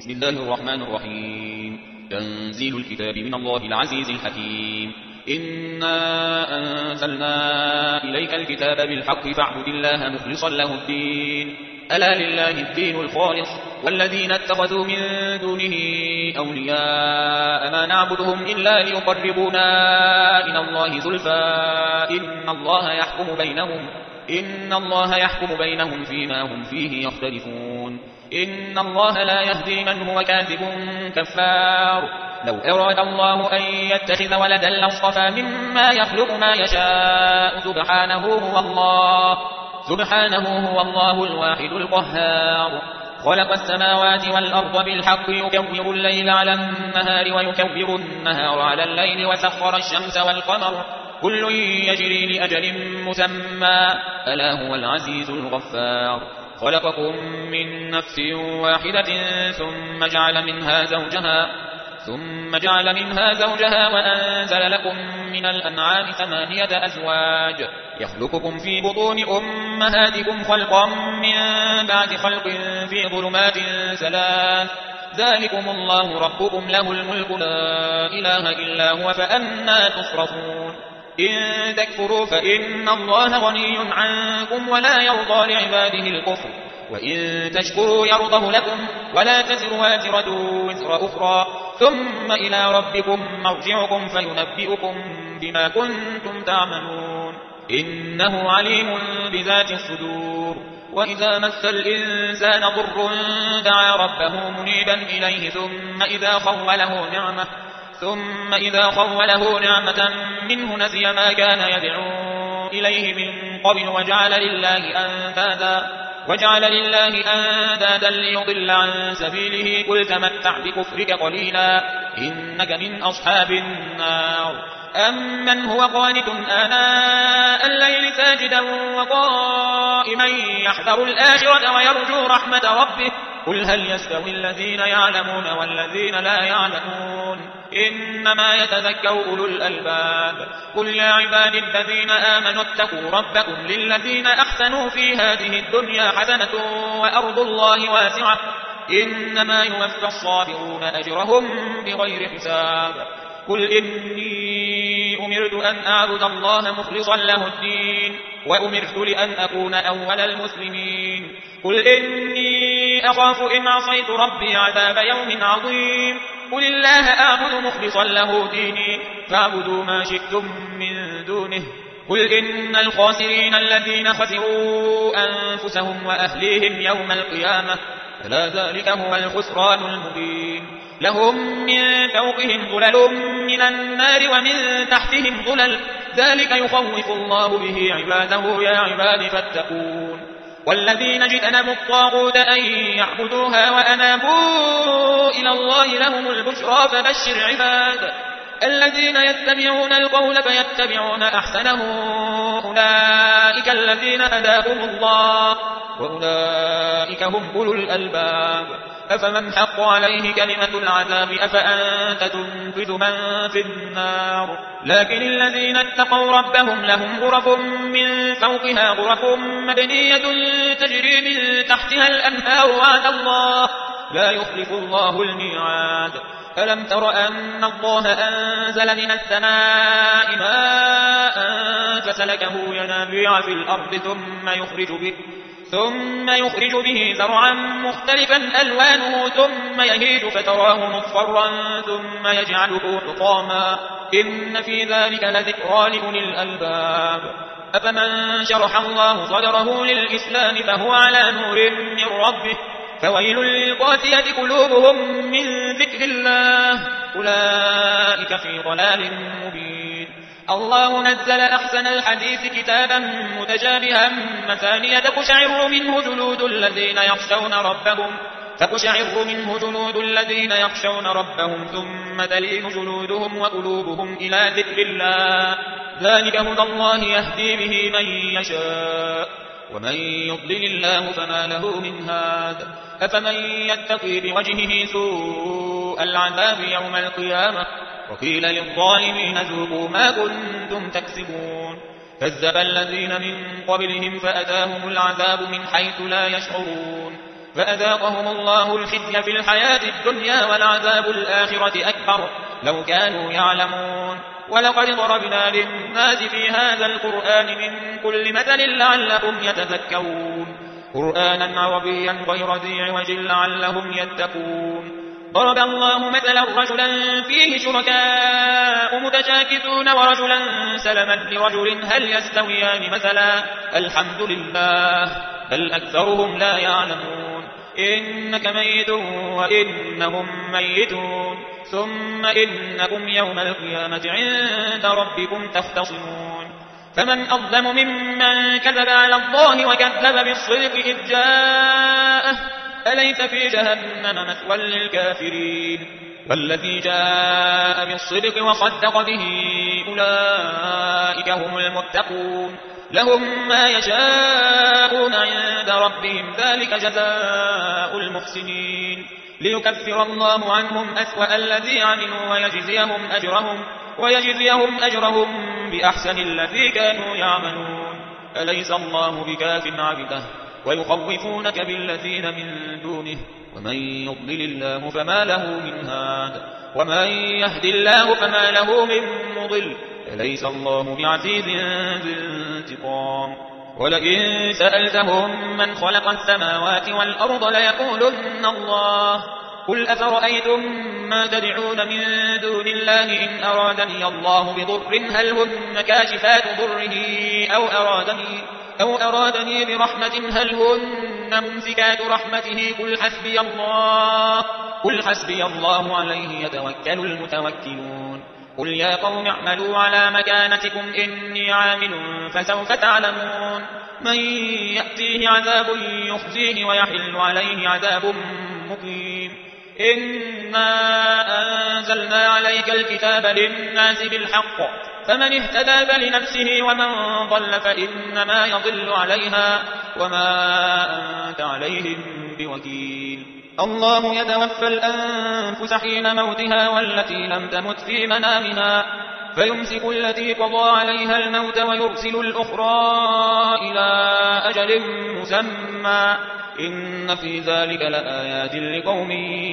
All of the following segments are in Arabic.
بسم الله الرحمن الرحيم. تنزيل الكتاب من الله العزيز الحكيم. إنا أنزلنا إليك الكتاب بالحق فاعبد الله مخلصا له الدين. ألا لله الدين الخالص والذين اتخذوا من دونه أولياء ما نعبدهم إلا ليقربونا إلى الله زلفى إن الله يحكم بينهم فيما هم فيه يختلفون. إن الله لا يهدي من هو كاذب كفار. لو أراد الله أن يتخذ ولدا لاصطفى مما يخلق ما يشاء سبحانه هو الله الواحد القهار. خلق السماوات والأرض بالحق يكور الليل على النهار ويكور النهار على الليل وسخر الشمس والقمر كل يجري لأجل مسمى ألا هو العزيز الغفار. خلقكم من نفس واحدة ثم جعل منها زوجها وأنزل لكم من الأنعام 8 أزواج يخلقكم في بطون أمهاتكم خلقا من بعد خلق في ظلمات 3 ذلكم الله ربكم له الملك لا إله إلا هو فأنى تصرفون. إن تكفروا فإن الله غني عنكم ولا يرضى لعباده الكفر وإن تشكروا يرضه لكم ولا تزر وازرة وزر أخرى ثم إلى ربكم مرجعكم فينبئكم بما كنتم تعملون. إنه عليم بذات الصدور. وإذا مس الإنسان ضر دعا ربه منيبا إليه ثم إذا خوله نعمة منه نسي ما كان يدعو إليه من قبل وجعل لله أندادا ليضل عن سبيله قل تمتع بكفرك قليلا إنك من أصحاب النار. أمن هو قانت آناء الليل ساجدا وقائما يحذر الآخرة ويرجو رحمة ربه قل هل يستوي الذين يعلمون والذين لا يعلمون إنما يتذكر أولو الألباب. قل يا عبادي الذين آمنوا اتقوا ربكم للذين أحسنوا في هذه الدنيا حسنة وأرض الله واسعة إنما يوفى الصابرون أجرهم بغير حساب. قل إني أمرت أن أعبد الله مخلصا له الدين وأمرت لأن أكون أول المسلمين. قل إني أخاف إن عصيت ربي عذاب يوم عظيم. قل الله أعبد مخلصا له ديني فاعبدوا ما شئتم من دونه. قل إن الخاسرين الذين خسروا أنفسهم وأهليهم يوم القيامة ألا ذلك هو الخسران المبين. لهم من فوقهم ظلل من النار ومن تحتهم ظلل ذلك يخوف الله به عباده يا عباد فاتقون. والذين اجتنبوا الطاغوت أن يعبدوها وأنابوا إلى الله لهم البشرى فبشر عباد الذين يتبعون القول فيتبعون أحسنه أولئك الذين هداهم الله وأولئك هم أولو الألباب. أفمن حق عليه كلمة العذاب أفأنت تنقذ من في النار. لكن الذين اتقوا ربهم لهم غرف من فوقها غرف مبنية تجري من تحتها الأنهار وعد الله لا يخلف الله الميعاد. ألم تر أن الله أنزل من السماء ماء فسلكه ينابيع في الأرض ثم يخرج به زرعا مختلفا ألوانه ثم يهيج فتراه مصفرا ثم يجعله حطاما إن في ذلك لذكرى لأولي الألباب. أفمن شرح الله صدره للإسلام فهو على نور من ربه فويل للقاسية قلوبهم من ذكر الله أولئك في ضلال مبين. الله نزل أحسن الحديث كتابا متشابها مثانية تقشعر منه جلود الذين يخشون ربهم ثم تلين جلودهم وقلوبهم إلى ذكر الله ذلك هدى الله يهدي به من يشاء ومن يضلل الله فما له من هاد. أفمن يتقي بوجهه سوء العذاب يوم القيامة وقيل للظالمين ذوقوا ما كنتم تكسبون. كذب الذين من قبلهم فأتاهم العذاب من حيث لا يشعرون فأذاقهم الله الخزي في الحياة الدنيا ولعذاب الآخرة أكبر لو كانوا يعلمون. ولقد ضربنا للناس في هذا القرآن من كل مثل لعلهم يتذكرون قرآنا عربيا غير ذي عوج لعلهم يتقون. ضرب الله مثلا رجلا فيه شركاء متشاكسون ورجلا سلما لرجل هل يستويان مثلا الحمد لله بل أكثرهم لا يعلمون. إنك ميت وإنهم ميتون ثم إنكم يوم القيامة عند ربكم تختصمون. فمن أظلم ممن كذب على الله وكذب بالصدق إذ جاءه أليس في جهنم مثوى للكافرين. والذي جاء بالصدق وصدق به أولئك هم المتقون لهم ما يشاءون عند ربهم ذلك جزاء المحسنين ليكفر الله عنهم أسوأ الذي عملوا ويجزيهم أجرهم بأحسن الذي كانوا يعملون. أليس الله بكاف عبده ويخوفونك بالذين من دونه ومن يضلل الله فما له من هاد ومن يهد الله فما له من مضل أليس الله بعزيز ذي انتقام. ولئن سألتهم من خلق السماوات والأرض ليقولن الله قل أفرأيتم ما تدعون من دون الله إن أرادني الله بضر هل هن كاشفات ضره أو أرادني برحمة هل هن ممسكات رحمته قل حسبي الله عليه يتوكل المتوكلون. قل يا قوم اعملوا على مكانتكم إني عامل فسوف تعلمون من يأتيه عذاب يخزيه ويحل عليه عذاب مقيم. إنا أنزلنا عليك الكتاب للناس بالحق فمن اهتدى فلنفسه ومن ضل فإنما يضل عليها وما أنت عليهم بوكيل. الله يتوفى الأنفس حين موتها والتي لم تمت في منامها فيمسك التي قضى عليها الموت ويرسل الأخرى إلى أجل مسمى إن في ذلك لآيات لقوم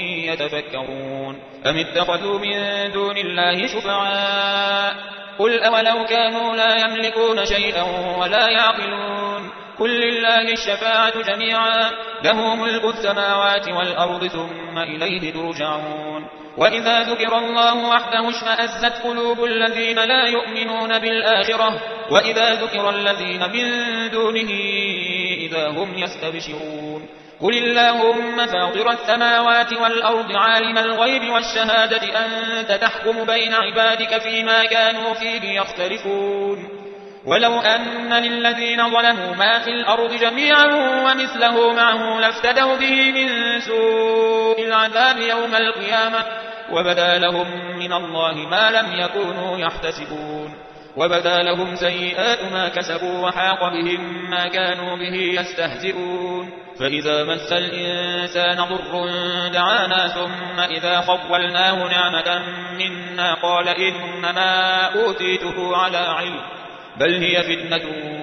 يتفكرون. أم اتخذوا من دون الله شفعاء قل أولو كانوا لا يملكون شيئا ولا يعقلون قل لله الشفاعة جميعا له ملك السماوات والأرض ثم إليه ترجعون. وإذا ذكر الله وحده اشمأزت قلوب الذين لا يؤمنون بالآخرة وإذا ذكر الذين من دونه إذا هم يستبشرون. قل اللهم فاطر السماوات والأرض عالم الغيب والشهادة أنت تحكم بين عبادك فيما كانوا فيه يختلفون. ولو أن للذين ظلموا ما في الأرض جميعا ومثله معه لافتدوا به من سوء العذاب يوم القيامة وبدا لهم من الله ما لم يكونوا يحتسبون. وبدا لهم سيئات ما كسبوا وحاق بهم ما كانوا به يستهزئون. فإذا مس الإنسان ضر دعانا ثم إذا خولناه نعمة منا قال إنما أوتيته على علم بل هي فتنة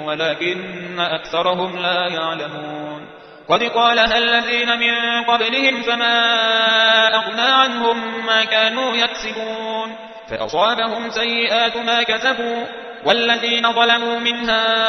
ولكن أكثرهم لا يعلمون. قد قالها الذين من قبلهم فما أغنى عنهم ما كانوا يكسبون فأصابهم سيئات ما كسبوا والذين ظلموا من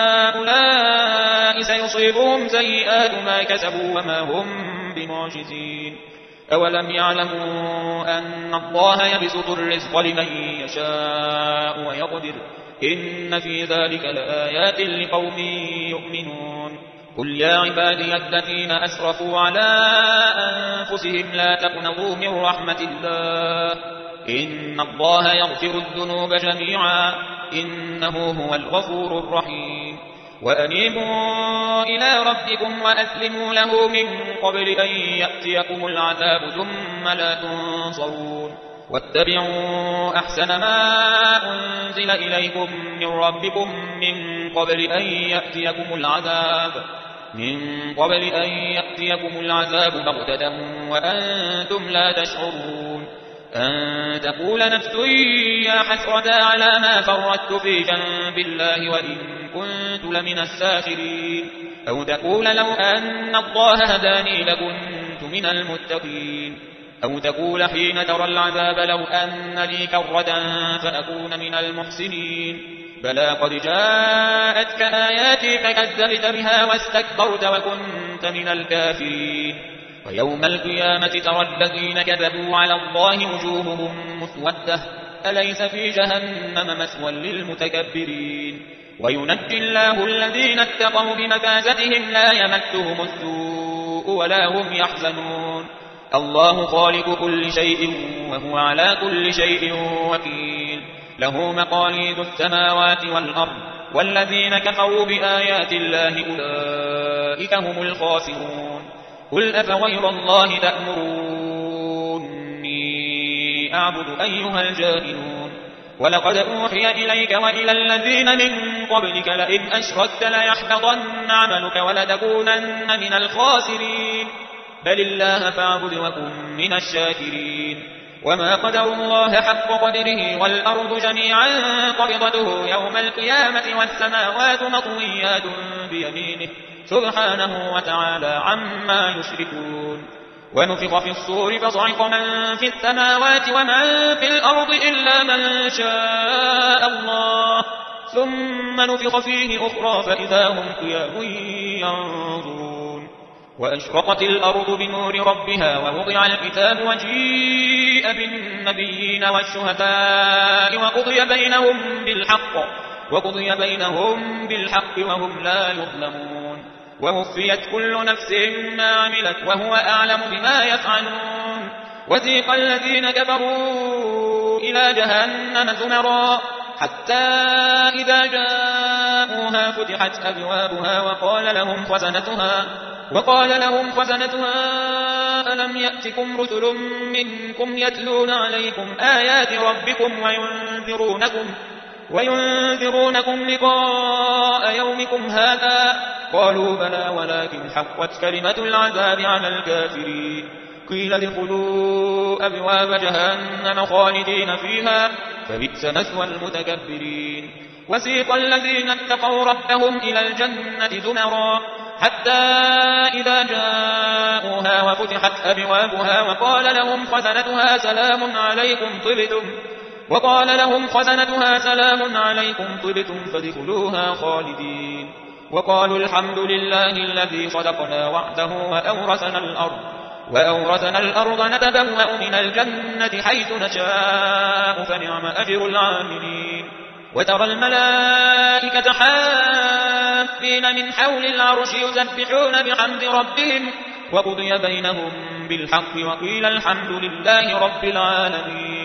هؤلاء سيصيبهم سيئات ما كسبوا وما هم بمعجزين. أولم يعلموا أن الله يبسط الرزق لمن يشاء ويقدر إن في ذلك لآيات لقوم يؤمنون. قل يا عبادي الذين أسرفوا على أنفسهم لا تقنطوا من رحمة الله إن الله يغفر الذنوب جميعا إنه هو الغفور الرحيم. وأنيبوا إلى ربكم وأسلموا له من قبل أن يأتيكم العذاب ثم لا تنصرون. واتبعوا أحسن ما أنزل إليكم من ربكم من قبل أن يأتيكم العذاب بغتة وأنتم لا تشعرون. أن تقول نفس يا حسرة على ما فرطت في جنب الله وإن كنت لمن الساخرين. أو تقول لو أن الله هداني لكنت من المتقين أو تقول حين ترى العذاب لو أن لي كرة فأكون من المحسنين بلى قد جاءتك آياتي فكذبت بها واستكبرت وكنت من الكافرين ويوم القيامة ترى الذين كذبوا على الله وجوههم مسودة أليس في جهنم مثوى للمتكبرين وينجي الله الذين اتقوا بمفازتهم لا يمسهم السوء ولا هم يحزنون الله خالق كل شيء وهو على كل شيء وكيل له مقاليد السماوات والأرض والذين كفروا بآيات الله أولئك هم الخاسرون قل أفغير الله تأمروني أعبد أيها الجاهلون ولقد أوحي إليك وإلى الذين من قبلك لئن أشركت ليحبطن عملك ولتكونن من الخاسرين بل الله فاعبد وكن من الشاكرين وما قدروا الله حق قدره والأرض جميعا قبضته يوم القيامة والسماوات مطويات بيمينه سبحانه وتعالى عما يشركون ونفخ في الصور فصعق من في السماوات ومن في الأرض إلا من شاء الله ثم نفخ فيه أخرى فإذا هم قيام ينظرون وأشرقت الأرض بنور ربها ووضع الكتاب وجيء بالنبيين والشهداء وقضي بينهم بالحق وهم لا يظلمون ووفيت كل نفس ما عملت وهو أعلم بما يفعلون وسيق الذين كفروا إلى جهنم زمرا حتى إذا جاءوها فتحت أبوابها وقال لهم خزنتها ألم يأتكم رسل منكم يتلون عليكم آيات ربكم وينذرونكم لقاء يومكم هذا قالوا بلى ولكن حقت كلمة العذاب على الكافرين قيل ادخلوا أبواب جهنم خالدين فيها فبئس مثوى المتكبرين وسيق الذين اتقوا ربهم إلى الجنة زمرا حتى إذا جاءوها وفتحت أبوابها وقال لهم خزنتها سلام عليكم طبتم فادخلوها خالدين وقالوا الحمد لله الذي صدقنا وعده وأورثنا الأرض نتبوأ من الجنة حيث نشاء فنعم أجر العاملين وترى الملائكة حافين من حول العرش يسبحون بحمد ربهم وقضي بينهم بالحق وقيل الحمد لله رب العالمين